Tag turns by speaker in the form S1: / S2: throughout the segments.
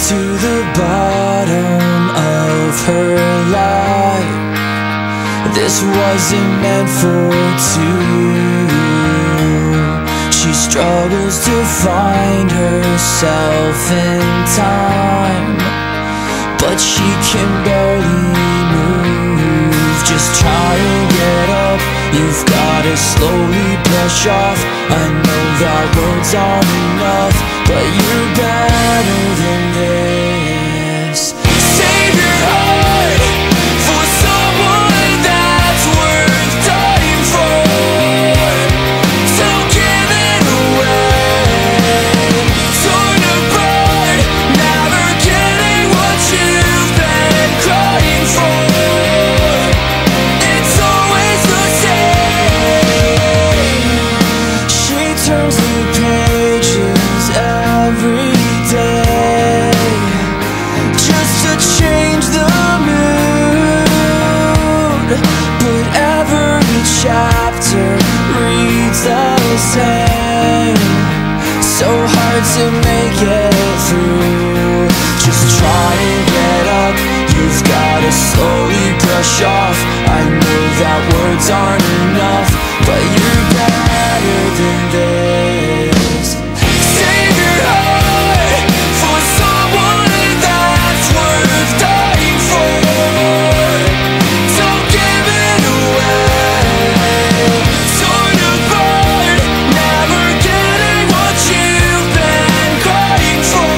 S1: to the bottom of her life. This wasn't meant for two. She struggles to find herself in time, but she can barely move. Just try and get up, you've gotta slowly brush off. I know that words aren't enough, but you're better than this. Save your heart for someone that's worth dying for. Don't give it away. Torn apart, never getting what you've been crying for. It's always the same. She turns the pages every day just to change the mood, but every chapter reads the same. So hard to make it through. Just try and get up, you've gotta slowly brush off. I know that words aren't enough, but you're better than this. Save your heart for someone that's worth dying for. Don't give it away. Torn apart, never getting what you've been crying for.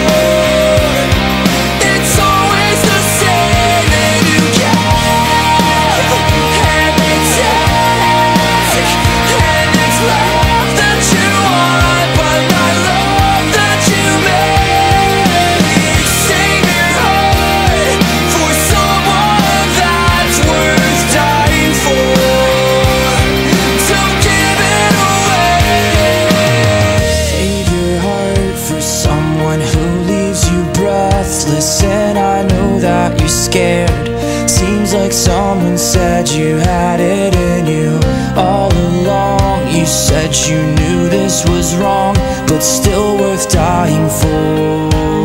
S1: It's always the same, and you give and they take, and it's love that you want, but not love that you make. Save your heart for someone that's worth dying for. Don't give it away. Save your heart for someone who leaves you breathless. And I know that you're scared. Seems like someone said you had it in you all along. You said you knew this was wrong, but still worth dying for.